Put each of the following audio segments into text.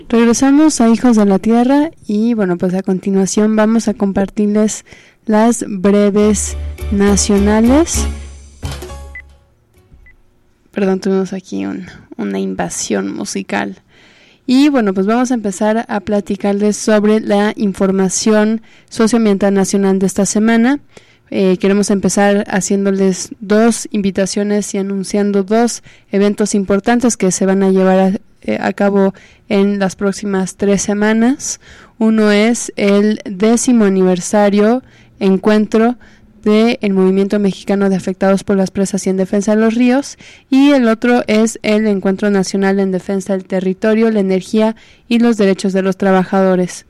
Regresamos a Hijos de la Tierra y bueno, pues a continuación vamos a compartirles las breves nacionales. Perdón, tuvimos aquí una invasión musical. Y bueno, pues vamos a empezar a platicarles sobre la información socioambiental nacional de esta semana. Queremos empezar haciéndoles 2 invitaciones y anunciando 2 eventos importantes que se van a llevar a cabo en las próximas 3 semanas. Uno es el 10º aniversario encuentro del Movimiento Mexicano de Afectados por las Presas y en Defensa de los Ríos, y el otro es el Encuentro Nacional en Defensa del Territorio, la Energía y los Derechos de los Trabajadores.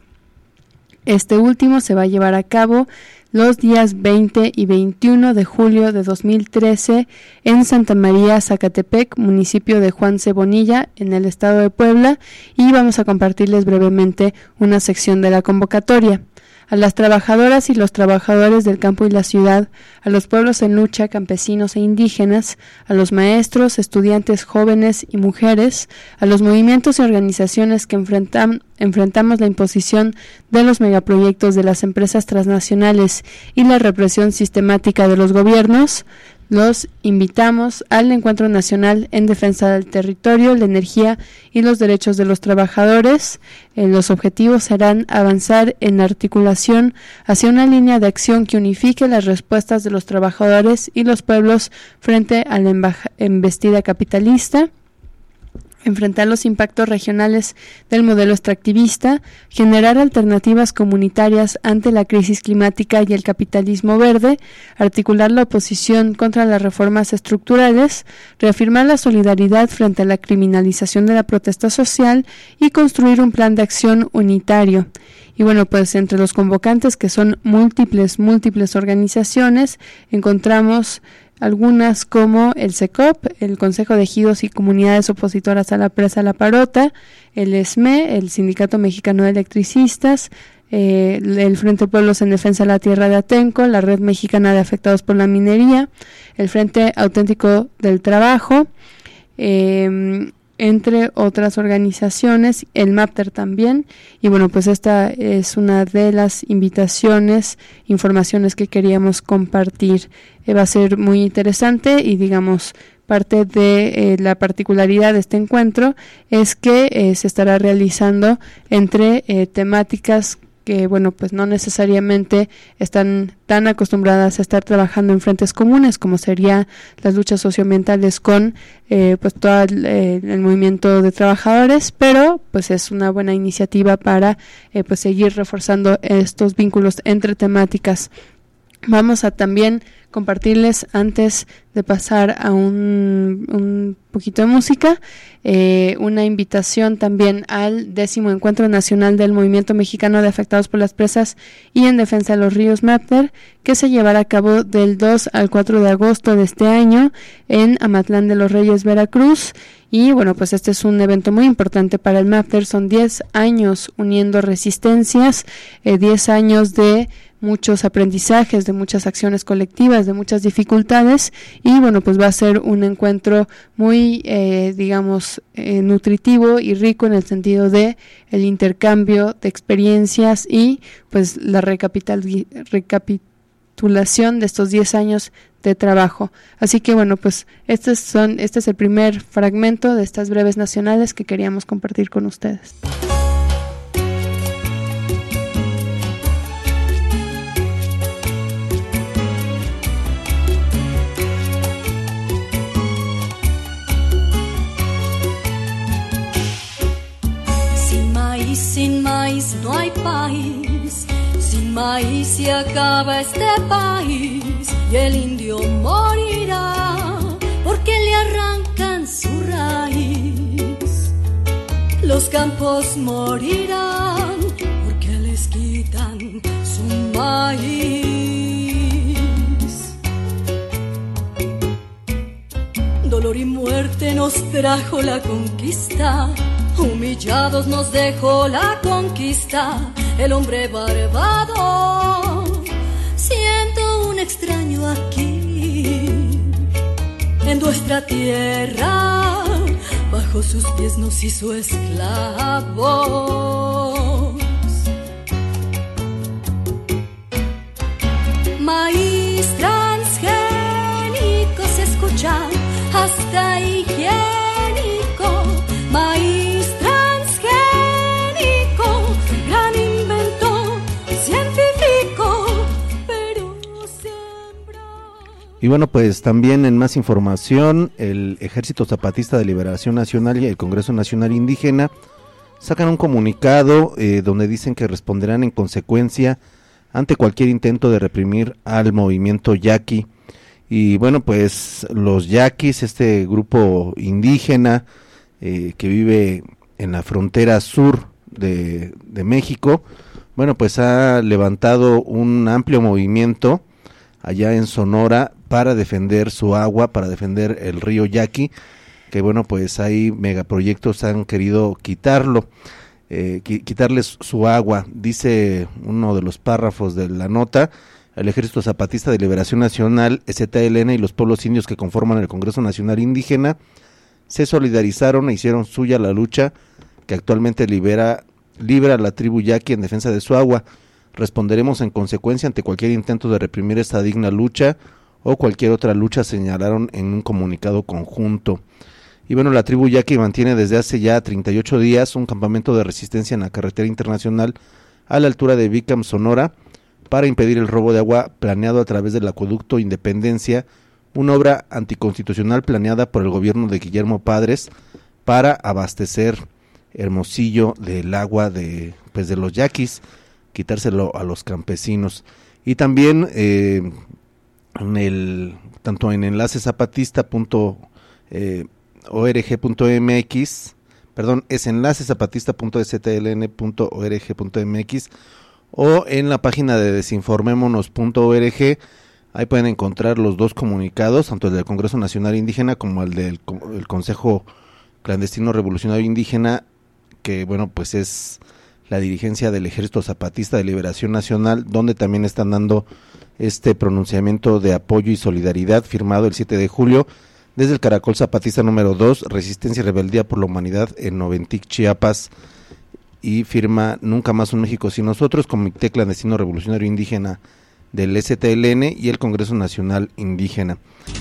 Este último se va a llevar a cabo los días 20 y 21 de julio de 2013 en Santa María, Zacatepec, municipio de Juan Cebonilla, en el estado de Puebla, y vamos a compartirles brevemente una sección de la convocatoria. A las trabajadoras y los trabajadores del campo y la ciudad, a los pueblos en lucha, campesinos e indígenas, a los maestros, estudiantes jóvenes y mujeres, a los movimientos y organizaciones que enfrentamos la imposición de los megaproyectos de las empresas transnacionales y la represión sistemática de los gobiernos, los invitamos al Encuentro Nacional en Defensa del Territorio, la Energía y los Derechos de los Trabajadores. Los objetivos serán avanzar en la articulación hacia una línea de acción que unifique las respuestas de los trabajadores y los pueblos frente a la embestida capitalista, enfrentar los impactos regionales del modelo extractivista, generar alternativas comunitarias ante la crisis climática y el capitalismo verde, articular la oposición contra las reformas estructurales, reafirmar la solidaridad frente a la criminalización de la protesta social y construir un plan de acción unitario. Y bueno, pues entre los convocantes, que son múltiples organizaciones, encontramos algunas como el CECOP, el Consejo de Ejidos y Comunidades Opositoras a la Presa La Parota, el ESME, el Sindicato Mexicano de Electricistas, el Frente Pueblos en Defensa de la Tierra de Atenco, la Red Mexicana de Afectados por la Minería, el Frente Auténtico del Trabajo, entre otras organizaciones, el MAPTER también. Y bueno, pues esta es una de las informaciones que queríamos compartir. Va a ser muy interesante y digamos parte de la particularidad de este encuentro es que se estará realizando entre temáticas que bueno, pues no necesariamente están tan acostumbradas a estar trabajando en frentes comunes como serían las luchas socioambientales con pues todo el movimiento de trabajadores, pero pues es una buena iniciativa para pues seguir reforzando estos vínculos entre temáticas. Vamos a también compartirles, antes de pasar a un poquito de música, una invitación también al 10º Encuentro Nacional del Movimiento Mexicano de Afectados por las Presas y en Defensa de los Ríos, MAPTER, que se llevará a cabo del 2 al 4 de agosto de este año en Amatlán de los Reyes, Veracruz. Y bueno, pues este es un evento muy importante para el MAPTER. Son 10 años uniendo resistencias, 10 años de muchos aprendizajes, de muchas acciones colectivas, de muchas dificultades, y bueno, pues va a ser un encuentro muy, nutritivo y rico en el sentido de el intercambio de experiencias y pues la recapitulación de estos 10 años de trabajo. Así que bueno, pues este es el primer fragmento de estas breves nacionales que queríamos compartir con ustedes. Sin maíz no hay país, sin maíz se acaba este país y el indio morirá porque le arrancan su raíz. Los campos morirán porque les quitan su maíz. Dolor y muerte nos trajo la conquista, humillados nos dejó la conquista, el hombre barbado. Siento un extraño aquí, en nuestra tierra, bajo bajo sus pies nos hizo esclavos. Maíz transgénico se escucha hasta higiénico. Maíz transgénico, gran invento científico, pero siembra. Y bueno, pues también en más información, el Ejército Zapatista de Liberación Nacional y el Congreso Nacional Indígena sacan un comunicado donde dicen que responderán en consecuencia ante cualquier intento de reprimir al movimiento yaqui. Y bueno, pues los yaquis, este grupo indígena que vive en la frontera sur de México, bueno, pues ha levantado un amplio movimiento allá en Sonora para defender su agua, para defender el río Yaqui, que bueno, pues hay megaproyectos han querido quitarlo. Quitarles su agua. Dice uno de los párrafos de la nota: el Ejército Zapatista de Liberación Nacional, EZLN, y los pueblos indios que conforman el Congreso Nacional Indígena se solidarizaron e hicieron suya la lucha que actualmente libra a la tribu yaqui en defensa de su agua. Responderemos en consecuencia ante cualquier intento de reprimir esta digna lucha o cualquier otra lucha, señalaron en un comunicado conjunto. Y bueno, la tribu yaqui mantiene desde hace ya 38 días un campamento de resistencia en la carretera internacional a la altura de Bicam, Sonora, para impedir el robo de agua planeado a través del acueducto Independencia, una obra anticonstitucional planeada por el gobierno de Guillermo Padres para abastecer Hermosillo del agua de los yaquis, quitárselo a los campesinos. Y también tanto en enlacezapatista.org.mx, es enlacezapatista.stln.org.mx, o en la página de desinformémonos.org. Ahí pueden encontrar los dos comunicados, tanto el del Congreso Nacional Indígena como el del Consejo Clandestino Revolucionario Indígena, que bueno, pues es la dirigencia del Ejército Zapatista de Liberación Nacional, donde también están dando este pronunciamiento de apoyo y solidaridad firmado el 7 de julio desde el Caracol Zapatista número 2, Resistencia y Rebeldía por la Humanidad en Noventic, Chiapas, y firma Nunca Más un México Sin Nosotros, Comité Clandestino Revolucionario Indígena del STLN y el Congreso Nacional Indígena.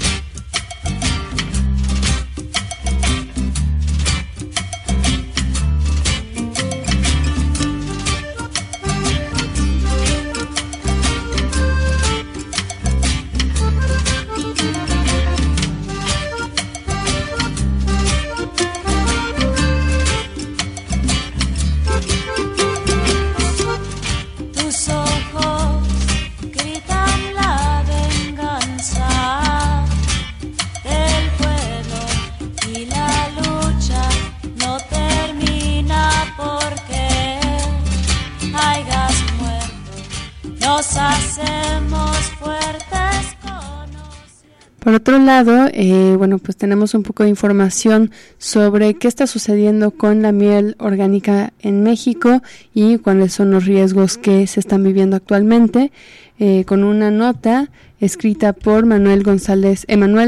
Por otro lado, bueno, pues tenemos un poco de información sobre qué está sucediendo con la miel orgánica en México y cuáles son los riesgos que se están viviendo actualmente, con una nota escrita por Emanuel González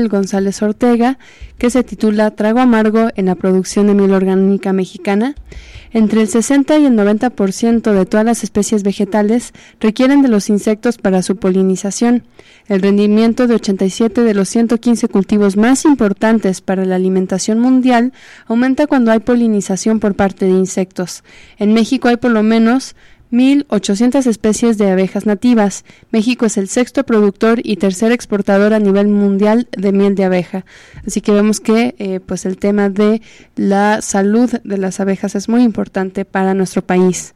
Ortega, que se titula Trago amargo en la producción de miel orgánica mexicana. Entre el 60 y el 90% de todas las especies vegetales requieren de los insectos para su polinización. El rendimiento de 87 de los 115 cultivos más importantes para la alimentación mundial aumenta cuando hay polinización por parte de insectos. En México hay por lo menos 1.800 especies de abejas nativas. México es el sexto productor y tercer exportador a nivel mundial de miel de abeja. Así que vemos que pues el tema de la salud de las abejas es muy importante para nuestro país.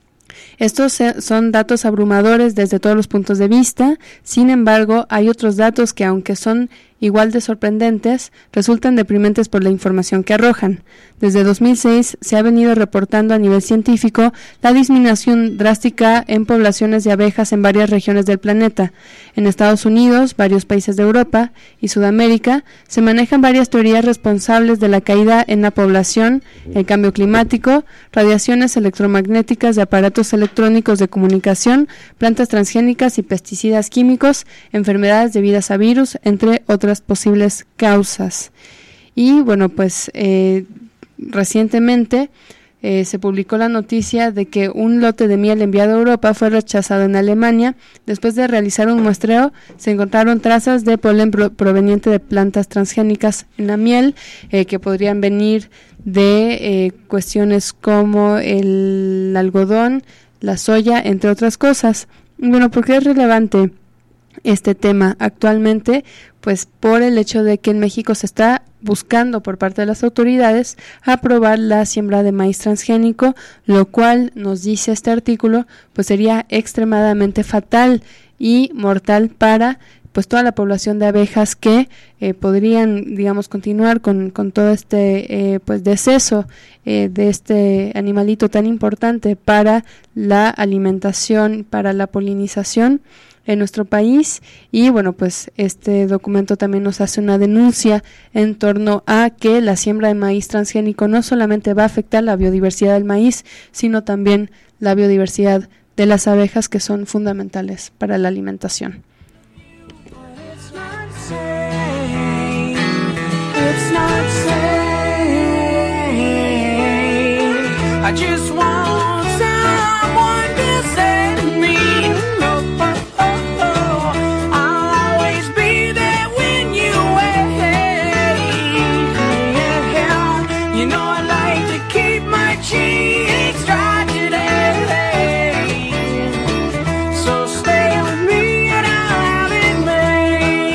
Estos son datos abrumadores desde todos los puntos de vista. Sin embargo, hay otros datos que, aunque son igual de sorprendentes, resultan deprimentes por la información que arrojan. Desde 2006 se ha venido reportando a nivel científico la disminución drástica en poblaciones de abejas en varias regiones del planeta. En Estados Unidos, varios países de Europa y Sudamérica se manejan varias teorías responsables de la caída en la población, el cambio climático, radiaciones electromagnéticas de aparatos electrónicos de comunicación, plantas transgénicas y pesticidas químicos, enfermedades debidas a virus, entre otras posibles causas. Y bueno, pues recientemente se publicó la noticia de que un lote de miel enviado a Europa fue rechazado en Alemania. Después de realizar un muestreo, se encontraron trazas de polen proveniente de plantas transgénicas en la miel, que podrían venir de cuestiones como el algodón, la soya, entre otras cosas. Bueno, ¿por qué es relevante este tema actualmente? Pues por el hecho de que en México se está buscando por parte de las autoridades aprobar la siembra de maíz transgénico, lo cual, nos dice este artículo, pues sería extremadamente fatal y mortal para pues toda la población de abejas que podrían, digamos, continuar con todo este pues deceso de este animalito tan importante para la alimentación, para la polinización en nuestro país. Y bueno, pues este documento también nos hace una denuncia en torno a que la siembra de maíz transgénico no solamente va a afectar la biodiversidad del maíz, sino también la biodiversidad de las abejas, que son fundamentales para la alimentación. It's not safe. I just want someone to save me. Oh, oh, oh, oh. I'll always be there when you wait. Yeah. You know I like to keep my cheeks dry today. So stay with me and I'll have it made.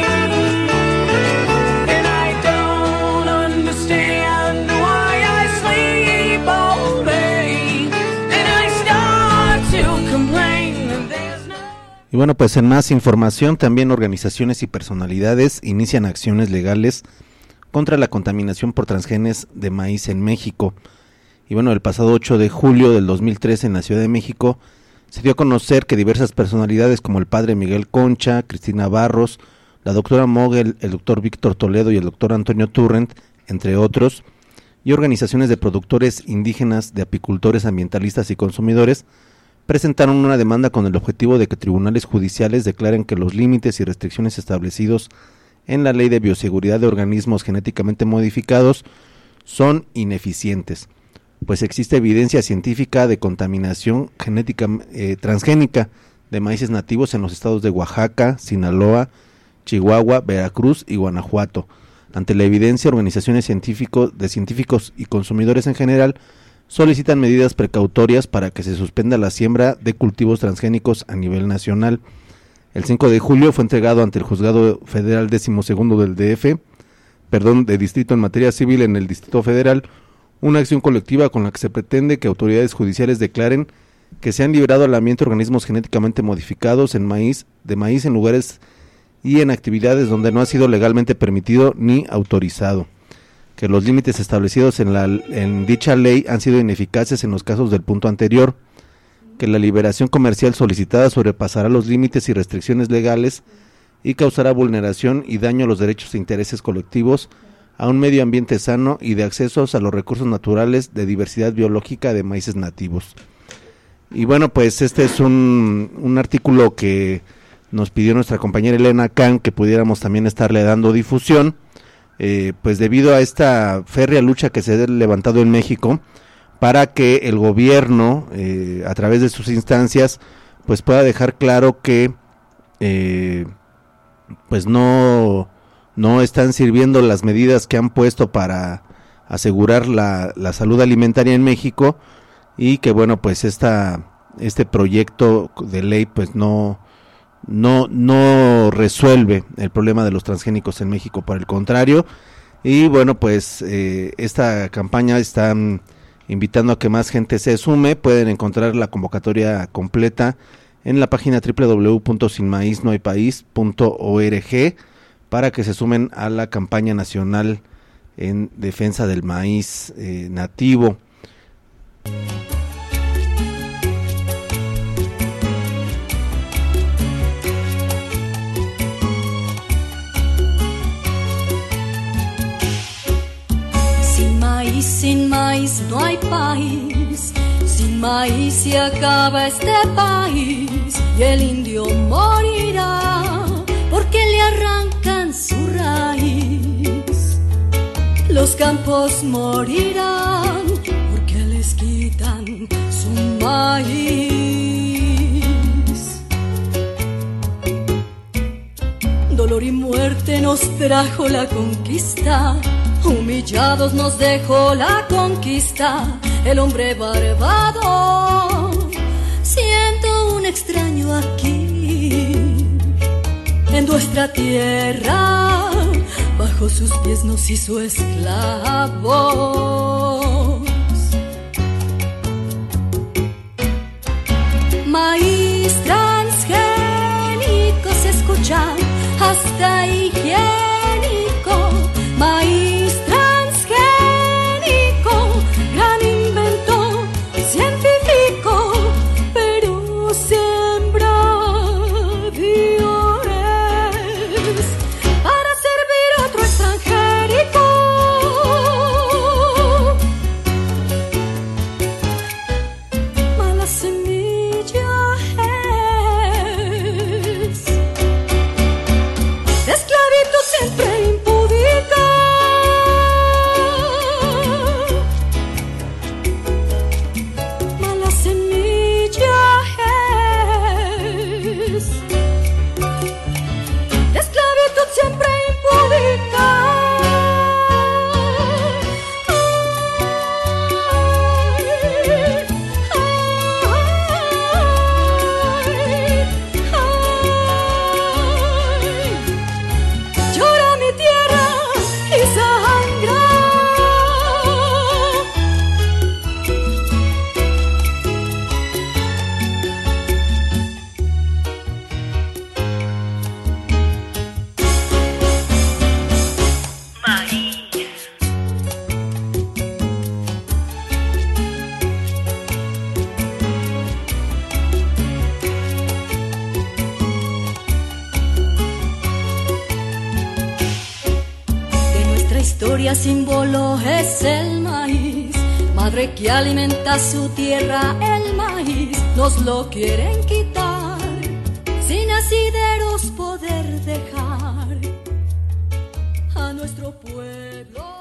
And I don't understand why I sleep all day. And I start to complain that there's no... Y bueno, pues en más información, también organizaciones y personalidades inician acciones legales contra la contaminación por transgenes de maíz en México. Y bueno, el pasado 8 de julio del 2013 en la Ciudad de México se dio a conocer que diversas personalidades como el padre Miguel Concha, Cristina Barros, la doctora Mogel, el doctor Víctor Toledo y el doctor Antonio Turrent, entre otros, y organizaciones de productores indígenas, de apicultores, ambientalistas y consumidores, presentaron una demanda con el objetivo de que tribunales judiciales declaren que los límites y restricciones establecidos en la Ley de Bioseguridad de Organismos Genéticamente Modificados son ineficientes, pues existe evidencia científica de contaminación genética transgénica de maíces nativos en los estados de Oaxaca, Sinaloa, Chihuahua, Veracruz y Guanajuato. Ante la evidencia, organizaciones científicos y consumidores en general solicitan medidas precautorias para que se suspenda la siembra de cultivos transgénicos a nivel nacional. El 5 de julio fue entregado ante el Juzgado Federal 12º del de Distrito en Materia Civil en el Distrito Federal, una acción colectiva con la que se pretende que autoridades judiciales declaren que se han liberado al ambiente organismos genéticamente modificados de maíz en lugares y en actividades donde no ha sido legalmente permitido ni autorizado, que los límites establecidos en dicha ley han sido ineficaces en los casos del punto anterior, que la liberación comercial solicitada sobrepasará los límites y restricciones legales y causará vulneración y daño a los derechos e intereses colectivos, a un medio ambiente sano y de accesos a los recursos naturales de diversidad biológica de maíces nativos. Y bueno, pues este es un artículo que nos pidió nuestra compañera Elena Can que pudiéramos también estarle dando difusión, pues debido a esta férrea lucha que se ha levantado en México para que el gobierno, a través de sus instancias, pues pueda dejar claro que pues no están sirviendo las medidas que han puesto para asegurar la salud alimentaria en México, y que bueno, pues este proyecto de ley pues no resuelve el problema de los transgénicos en México, por el contrario. Y bueno, pues esta campaña está invitando a que más gente se sume. Pueden encontrar la convocatoria completa en la página www.sinmaiznohaypaís.org para que se sumen a la campaña nacional en defensa del maíz nativo. Sin maíz no hay país, sin maíz se acaba este país y el indio morirá porque le arrancan su raíz. Los los campos morirán porque les quitan su maíz. Dolor y muerte nos trajo la conquista, humillados nos dejó la conquista, el hombre barbado. Siento un extraño aquí, en nuestra tierra, bajo sus pies nos hizo esclavos. Maíz transgénico se escucha, hasta higiénico. Maíz transgénico, gran invento científico, pero sembradores para servir otro extranjérico. Mala semilla es de esclavitud siempre impúdica. Mala semilla es de esclavitud siempre impúdica. Llora mi tierra y sangra. De nuestra historia símbolo es el maíz, madre que alimenta su tierra. El maíz nos lo quieren quitar, sin asideros poder dejar a nuestro pueblo.